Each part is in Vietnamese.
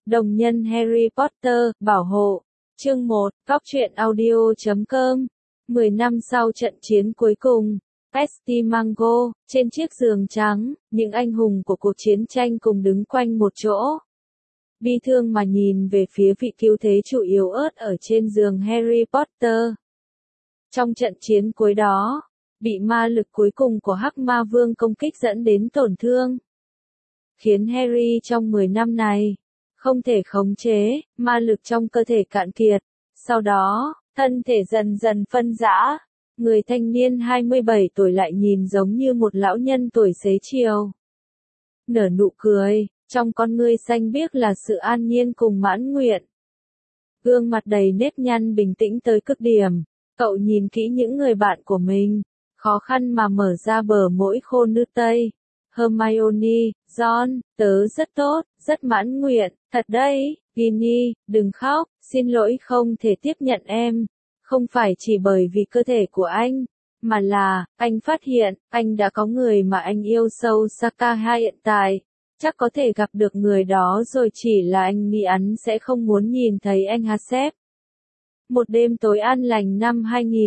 Đồng nhân Harry Potter, bảo hộ. Chương 1, Góc truyện audio.com. 10 năm sau trận chiến cuối cùng, Festimango, trên chiếc giường trắng, những anh hùng của cuộc chiến tranh cùng đứng quanh một chỗ. Bi thương mà nhìn về phía vị cứu thế chủ yếu ớt ở trên giường Harry Potter. Trong trận chiến cuối đó, bị ma lực cuối cùng của Hắc Ma Vương công kích dẫn đến tổn thương, khiến Harry trong 10 năm này không thể khống chế, ma lực trong cơ thể cạn kiệt. Sau đó, thân thể dần dần phân rã. Người thanh niên 27 tuổi lại nhìn giống như một lão nhân tuổi xế chiều. Nở nụ cười, trong con ngươi xanh biếc là sự an nhiên cùng mãn nguyện. Gương mặt đầy nếp nhăn bình tĩnh tới cực điểm. Cậu nhìn kỹ những người bạn của mình, khó khăn mà mở ra bờ mỗi khô nước tây. Hermione, Ron, tớ rất tốt, rất mãn nguyện, thật đấy. Ginny, đừng khóc, xin lỗi không thể tiếp nhận em. Không phải chỉ bởi vì cơ thể của anh, mà là, anh phát hiện, anh đã có người mà anh yêu sâu xa cả hiện tại. Chắc có thể gặp được người đó rồi, chỉ là anh nghĩ anh sẽ không muốn nhìn thấy anh Hasep. Một đêm tối an lành năm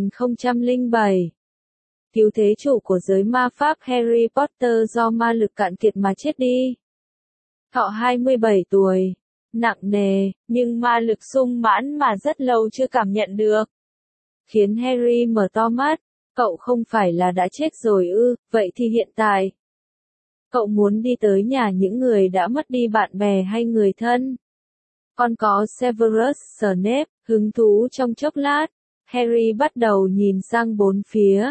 2007. Cứu thế chủ của giới ma pháp Harry Potter do ma lực cạn kiệt mà chết đi. Thọ 27 tuổi. Nặng nề, nhưng ma lực sung mãn mà rất lâu chưa cảm nhận được. Khiến Harry mở to mắt. Cậu không phải là đã chết rồi ư, vậy thì hiện tại. Cậu muốn đi tới nhà những người đã mất đi bạn bè hay người thân. Còn có Severus Snape, hứng thú trong chốc lát. Harry bắt đầu nhìn sang bốn phía.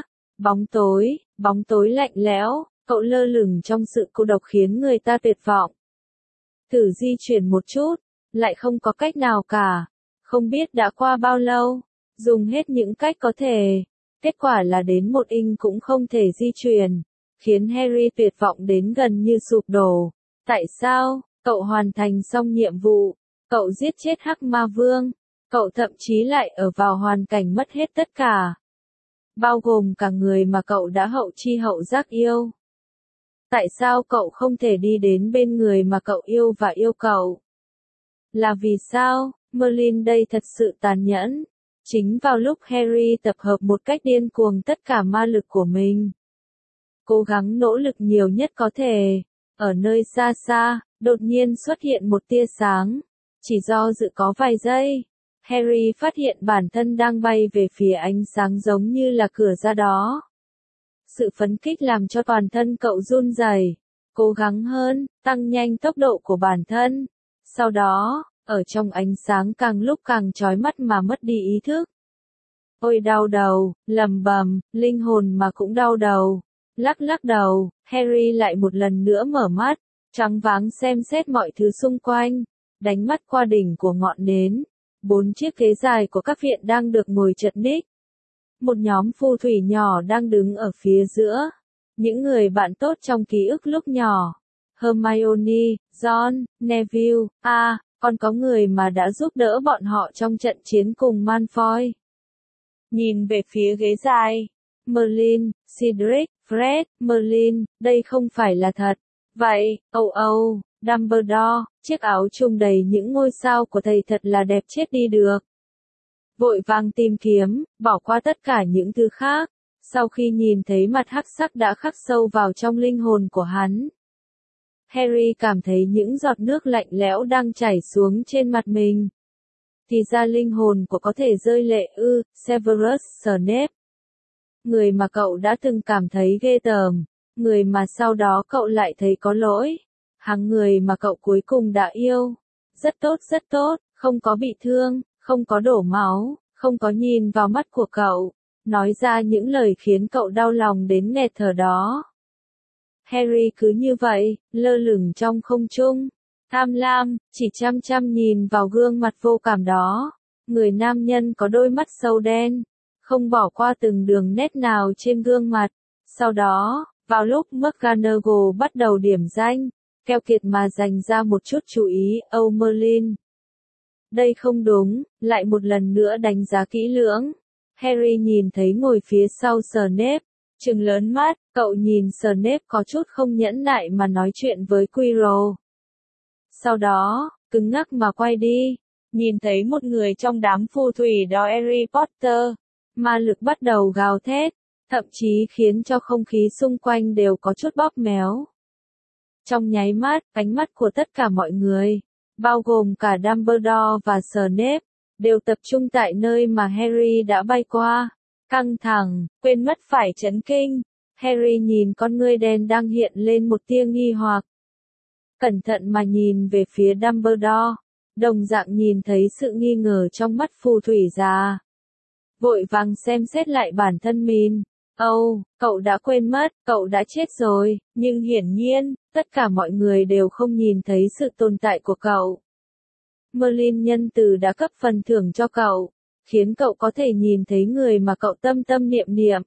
Bóng tối lạnh lẽo, cậu lơ lửng trong sự cô độc khiến người ta tuyệt vọng. Thử di chuyển một chút, lại không có cách nào cả. Không biết đã qua bao lâu, dùng hết những cách có thể. Kết quả là đến một inch cũng không thể di chuyển, khiến Harry tuyệt vọng đến gần như sụp đổ. Tại sao? Cậu hoàn thành xong nhiệm vụ, cậu giết chết Hắc Ma Vương, cậu thậm chí lại ở vào hoàn cảnh mất hết tất cả. Bao gồm cả người mà cậu đã hậu chi hậu giác yêu. Tại sao cậu không thể đi đến bên người mà cậu yêu và yêu cậu? Là vì sao? Merlin đây thật sự tàn nhẫn. Chính vào lúc Harry tập hợp một cách điên cuồng tất cả ma lực của mình, cố gắng nỗ lực nhiều nhất có thể, ở nơi xa xa, đột nhiên xuất hiện một tia sáng. Chỉ do dự có vài giây, Harry phát hiện bản thân đang bay về phía ánh sáng giống như là cửa ra đó. Sự phấn khích làm cho toàn thân cậu run rẩy, cố gắng hơn, tăng nhanh tốc độ của bản thân. Sau đó, ở trong ánh sáng càng lúc càng chói mắt mà mất đi ý thức. Ôi đau đầu, lầm bầm, linh hồn mà cũng đau đầu. Lắc đầu, Harry lại một lần nữa mở mắt, choáng váng xem xét mọi thứ xung quanh, đánh mắt qua đỉnh của ngọn nến. 4 chiếc ghế dài của các viện đang được ngồi chật ních. Một nhóm phù thủy nhỏ đang đứng ở phía giữa. Những người bạn tốt trong ký ức lúc nhỏ. Hermione, Ron, Neville, còn có người mà đã giúp đỡ bọn họ trong trận chiến cùng Malfoy. Nhìn về phía ghế dài. Merlin, Cedric, Fred, Merlin, đây không phải là thật. Vậy, Dumbledore, chiếc áo trùng đầy những ngôi sao của thầy thật là đẹp chết đi được. Vội vàng tìm kiếm, bỏ qua tất cả những thứ khác. Sau khi nhìn thấy mặt hắc sắc đã khắc sâu vào trong linh hồn của hắn, Harry cảm thấy những giọt nước lạnh lẽo đang chảy xuống trên mặt mình. Thì ra linh hồn của có thể rơi lệ ư, Severus Snape. Người mà cậu đã từng cảm thấy ghê tởm, người mà sau đó cậu lại thấy có lỗi. Hàng người mà cậu cuối cùng đã yêu. Rất tốt, không có bị thương, không có đổ máu, không có nhìn vào mắt của cậu, nói ra những lời khiến cậu đau lòng đến nghẹt thở đó. Harry cứ như vậy, lơ lửng trong không trung, tham lam, chỉ chăm nhìn vào gương mặt vô cảm đó. Người nam nhân có đôi mắt sâu đen, không bỏ qua từng đường nét nào trên gương mặt. Sau đó, vào lúc McGonagall bắt đầu điểm danh, keo kiệt mà dành ra một chút chú ý, Merlin. Đây không đúng, lại một lần nữa đánh giá kỹ lưỡng. Harry nhìn thấy ngồi phía sau Snape, trừng lớn mắt, cậu nhìn Snape có chút không nhẫn nại mà nói chuyện với Quirrell. Sau đó, cứng ngắc mà quay đi. Nhìn thấy một người trong đám phù thủy đó Harry Potter. Ma lực bắt đầu gào thét, thậm chí khiến cho không khí xung quanh đều có chút bóp méo. Trong nháy mắt, ánh mắt của tất cả mọi người, bao gồm cả Dumbledore và Snape, đều tập trung tại nơi mà Harry đã bay qua. Căng thẳng, quên mất phải chấn kinh. Harry nhìn con ngươi đen đang hiện lên một tia nghi hoặc. Cẩn thận mà nhìn về phía Dumbledore, đồng dạng nhìn thấy sự nghi ngờ trong mắt phù thủy già. Vội vàng xem xét lại bản thân mình. Cậu đã quên mất, cậu đã chết rồi, nhưng hiển nhiên, tất cả mọi người đều không nhìn thấy sự tồn tại của cậu. Merlin nhân từ đã cấp phần thưởng cho cậu, khiến cậu có thể nhìn thấy người mà cậu tâm tâm niệm niệm.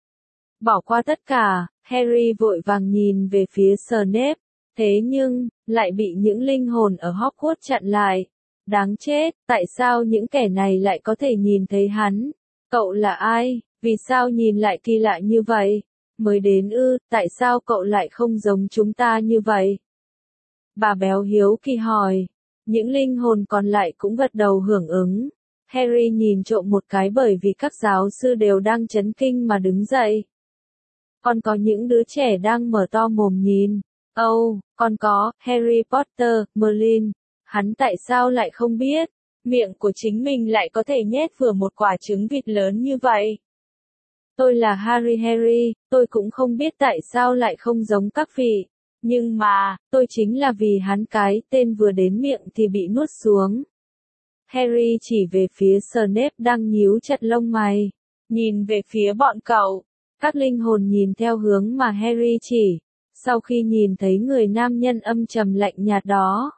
Bỏ qua tất cả, Harry vội vàng nhìn về phía Snape, thế nhưng, lại bị những linh hồn ở Hogwarts chặn lại. Đáng chết, tại sao những kẻ này lại có thể nhìn thấy hắn? Cậu là ai? Vì sao nhìn lại kỳ lạ như vậy? Mới đến ư, tại sao cậu lại không giống chúng ta như vậy? Bà béo hiếu kỳ hỏi. Những linh hồn còn lại cũng gật đầu hưởng ứng. Harry nhìn trộm một cái bởi vì các giáo sư đều đang chấn kinh mà đứng dậy. Còn có những đứa trẻ đang mở to mồm nhìn. Còn có, Harry Potter, Merlin. Hắn tại sao lại không biết? Miệng của chính mình lại có thể nhét vừa một quả trứng vịt lớn như vậy. Tôi là Harry, tôi cũng không biết tại sao lại không giống các vị. Nhưng mà, tôi chính là vì hắn cái tên vừa đến miệng thì bị nuốt xuống. Harry chỉ về phía Snape đang nhíu chặt lông mày. Nhìn về phía bọn cậu. Các linh hồn nhìn theo hướng mà Harry chỉ. Sau khi nhìn thấy người nam nhân âm trầm lạnh nhạt đó,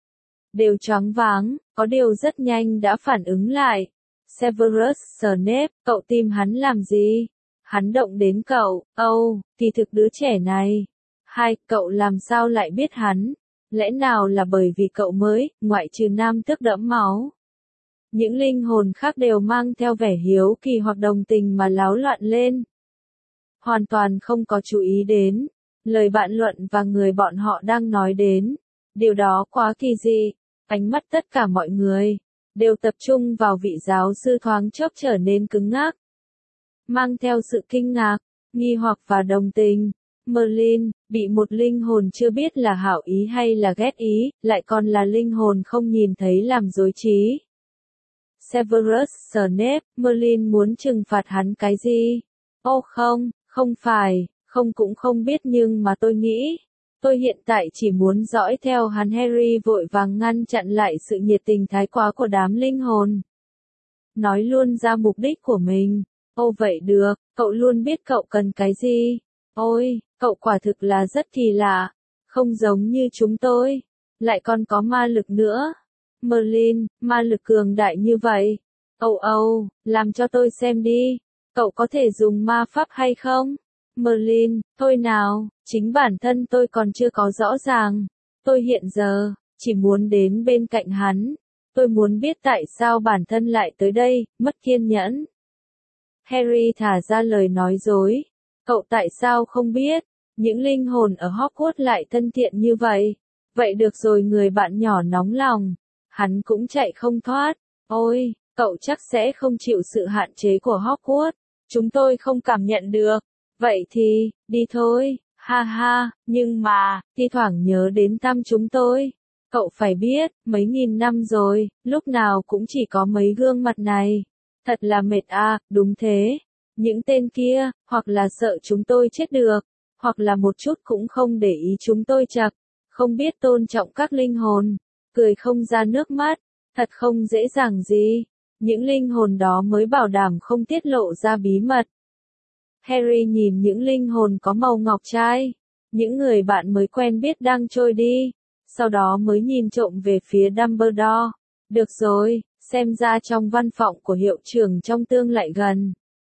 đều choáng váng, có điều rất nhanh đã phản ứng lại. Severus Snape, cậu tìm hắn làm gì? Hắn động đến cậu, thì thực đứa trẻ này. Cậu làm sao lại biết hắn? Lẽ nào là bởi vì cậu mới, ngoại trừ nam tước đẫm máu? Những linh hồn khác đều mang theo vẻ hiếu kỳ hoặc đồng tình mà láo loạn lên. Hoàn toàn không có chú ý đến lời bạn luận và người bọn họ đang nói đến. Điều đó quá kỳ dị. Ánh mắt tất cả mọi người đều tập trung vào vị giáo sư thoáng chốc trở nên cứng ngắc. Mang theo sự kinh ngạc, nghi hoặc và đồng tình. Merlin, bị một linh hồn chưa biết là hảo ý hay là ghét ý, lại còn là linh hồn không nhìn thấy làm dối trí. Severus Snape, Merlin muốn trừng phạt hắn cái gì? Không phải, không cũng không biết nhưng mà tôi nghĩ. Tôi hiện tại chỉ muốn dõi theo hắn. Harry vội vàng ngăn chặn lại sự nhiệt tình thái quá của đám linh hồn. Nói luôn ra mục đích của mình. Vậy được, cậu luôn biết cậu cần cái gì. Cậu quả thực là rất kỳ lạ. Không giống như chúng tôi. Lại còn có ma lực nữa. Merlin, ma lực cường đại như vậy. Làm cho tôi xem đi. Cậu có thể dùng ma pháp hay không? Merlin, thôi nào, chính bản thân tôi còn chưa có rõ ràng. Tôi hiện giờ, chỉ muốn đến bên cạnh hắn. Tôi muốn biết tại sao bản thân lại tới đây, mất kiên nhẫn. Harry thả ra lời nói dối. Cậu tại sao không biết? Những linh hồn ở Hogwarts lại thân thiện như vậy. Vậy được rồi, người bạn nhỏ nóng lòng. Hắn cũng chạy không thoát. Cậu chắc sẽ không chịu sự hạn chế của Hogwarts. Chúng tôi không cảm nhận được. Vậy thì, đi thôi, ha, nhưng mà, thi thoảng nhớ đến thăm chúng tôi. Cậu phải biết, mấy nghìn năm rồi, lúc nào cũng chỉ có mấy gương mặt này. Thật là mệt đúng thế. Những tên kia, hoặc là sợ chúng tôi chết được, hoặc là một chút cũng không để ý chúng tôi chặt, không biết tôn trọng các linh hồn, cười không ra nước mắt, thật không dễ dàng gì. Những linh hồn đó mới bảo đảm không tiết lộ ra bí mật. Harry nhìn những linh hồn có màu ngọc trai, những người bạn mới quen biết đang trôi đi, sau đó mới nhìn trộm về phía Dumbledore. Được rồi, xem ra trong văn phòng của hiệu trưởng trong tương lại gần.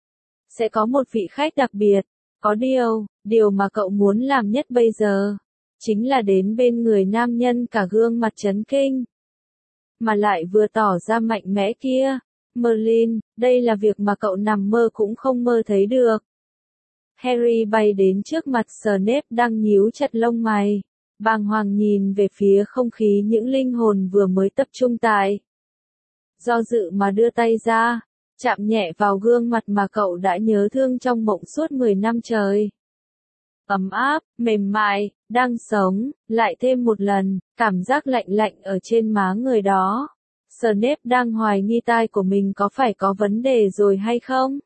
Sẽ có một vị khách đặc biệt, có điều mà cậu muốn làm nhất bây giờ, chính là đến bên người nam nhân cả gương mặt chấn kinh. Mà lại vừa tỏ ra mạnh mẽ kia. Merlin, đây là việc mà cậu nằm mơ cũng không mơ thấy được. Harry bay đến trước mặt Snape đang nhíu chặt lông mày. bàng hoàng nhìn về phía không khí những linh hồn vừa mới tập trung tại. Do dự mà đưa tay ra, chạm nhẹ vào gương mặt mà cậu đã nhớ thương trong mộng suốt 10 năm trời. Ấm áp, mềm mại, đang sống, lại thêm một lần, cảm giác lạnh lạnh ở trên má người đó. Snape đang hoài nghi tai của mình có phải có vấn đề rồi hay không?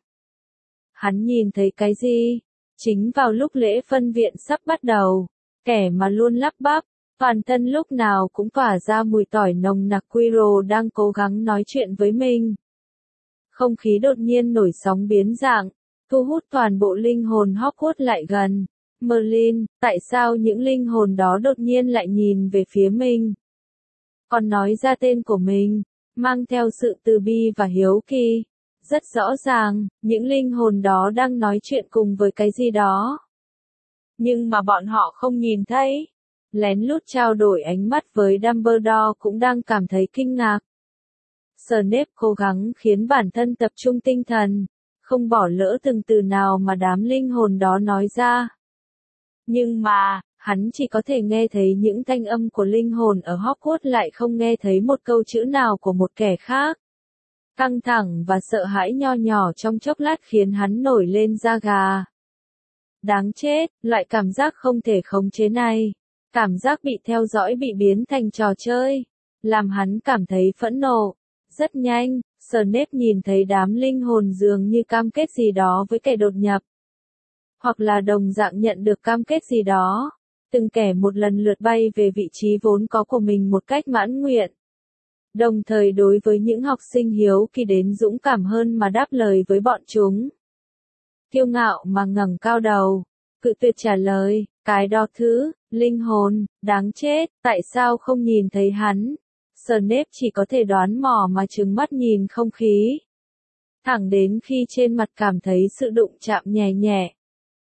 Hắn nhìn thấy cái gì? Chính vào lúc lễ phân viện sắp bắt đầu, kẻ mà luôn lắp bắp, toàn thân lúc nào cũng tỏa ra mùi tỏi nồng nặc Quirrell đang cố gắng nói chuyện với mình. Không khí đột nhiên nổi sóng biến dạng, thu hút toàn bộ linh hồn Hogwarts lại gần. Merlin, tại sao những linh hồn đó đột nhiên lại nhìn về phía mình? Còn nói ra tên của mình, mang theo sự từ bi và hiếu kỳ. Rất rõ ràng, những linh hồn đó đang nói chuyện cùng với cái gì đó. Nhưng mà bọn họ không nhìn thấy. Lén lút trao đổi ánh mắt với Dumbledore cũng đang cảm thấy kinh ngạc. Snape cố gắng khiến bản thân tập trung tinh thần, không bỏ lỡ từng từ nào mà đám linh hồn đó nói ra. Nhưng mà, hắn chỉ có thể nghe thấy những thanh âm của linh hồn ở Hogwarts lại không nghe thấy một câu chữ nào của một kẻ khác. Căng thẳng và sợ hãi nho nhỏ trong chốc lát khiến hắn nổi lên da gà. Đáng chết, loại cảm giác không thể khống chế này. Cảm giác bị theo dõi bị biến thành trò chơi. Làm hắn cảm thấy phẫn nộ. Rất nhanh, Snape nhìn thấy đám linh hồn dường như cam kết gì đó với kẻ đột nhập. Hoặc là đồng dạng nhận được cam kết gì đó. Từng kẻ một lần lượt bay về vị trí vốn có của mình một cách mãn nguyện. Đồng thời đối với những học sinh hiếu kỳ đến dũng cảm hơn mà đáp lời với bọn chúng. Kiêu ngạo mà ngẩng cao đầu, cự tuyệt trả lời, cái đó thứ, linh hồn, đáng chết, tại sao không nhìn thấy hắn? Snape chỉ có thể đoán mò mà trừng mắt nhìn không khí. Thẳng đến khi trên mặt cảm thấy sự đụng chạm nhẹ nhẹ.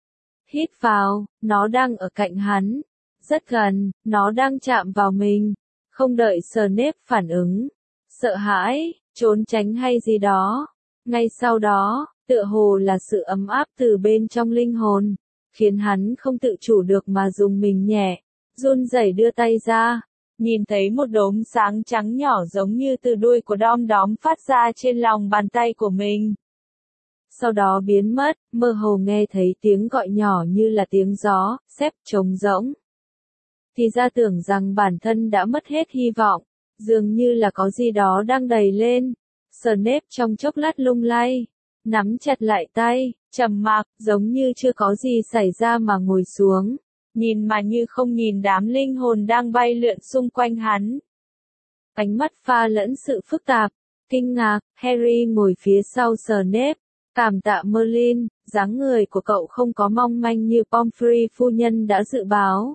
Hít vào, nó đang ở cạnh hắn. Rất gần, nó đang chạm vào mình. Không đợi Snape phản ứng. Sợ hãi, trốn tránh hay gì đó. Ngay sau đó, tựa hồ là sự ấm áp từ bên trong linh hồn. Khiến hắn không tự chủ được mà dùng mình nhẹ. Run rẩy đưa tay ra. Nhìn thấy một đốm sáng trắng nhỏ giống như từ đuôi của đom đóm phát ra trên lòng bàn tay của mình. Sau đó biến mất, mơ hồ nghe thấy tiếng gọi nhỏ như là tiếng gió, xếp trống rỗng. Thì ra tưởng rằng bản thân đã mất hết hy vọng, dường như là có gì đó đang đầy lên. Snape trong chốc lát lung lay, nắm chặt lại tay, trầm mặc, giống như chưa có gì xảy ra mà ngồi xuống. Nhìn mà như không nhìn đám linh hồn đang bay lượn xung quanh hắn. Ánh mắt pha lẫn sự phức tạp, kinh ngạc, Harry ngồi phía sau Snape. Cảm tạ Merlin, dáng người của cậu không có mong manh như Pomfrey phu nhân đã dự báo.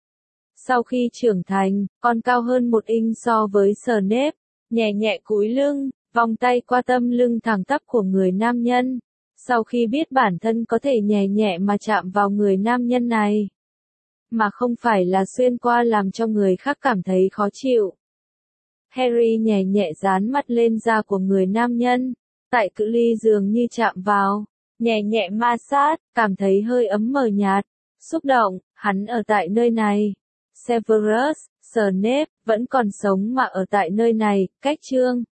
Sau khi trưởng thành, còn cao hơn 1 inch so với Snape, nhẹ nhẹ cúi lưng, vòng tay qua tâm lưng thẳng tắp của người nam nhân. Sau khi biết bản thân có thể nhẹ nhẹ mà chạm vào người nam nhân này, mà không phải là xuyên qua làm cho người khác cảm thấy khó chịu. Harry nhẹ nhẹ dán mặt lên da của người nam nhân, tại cự ly dường như chạm vào, nhẹ nhẹ ma sát, cảm thấy hơi ấm mờ nhạt, xúc động, hắn ở tại nơi này. Severus Snape vẫn còn sống mà ở tại nơi này, cách chương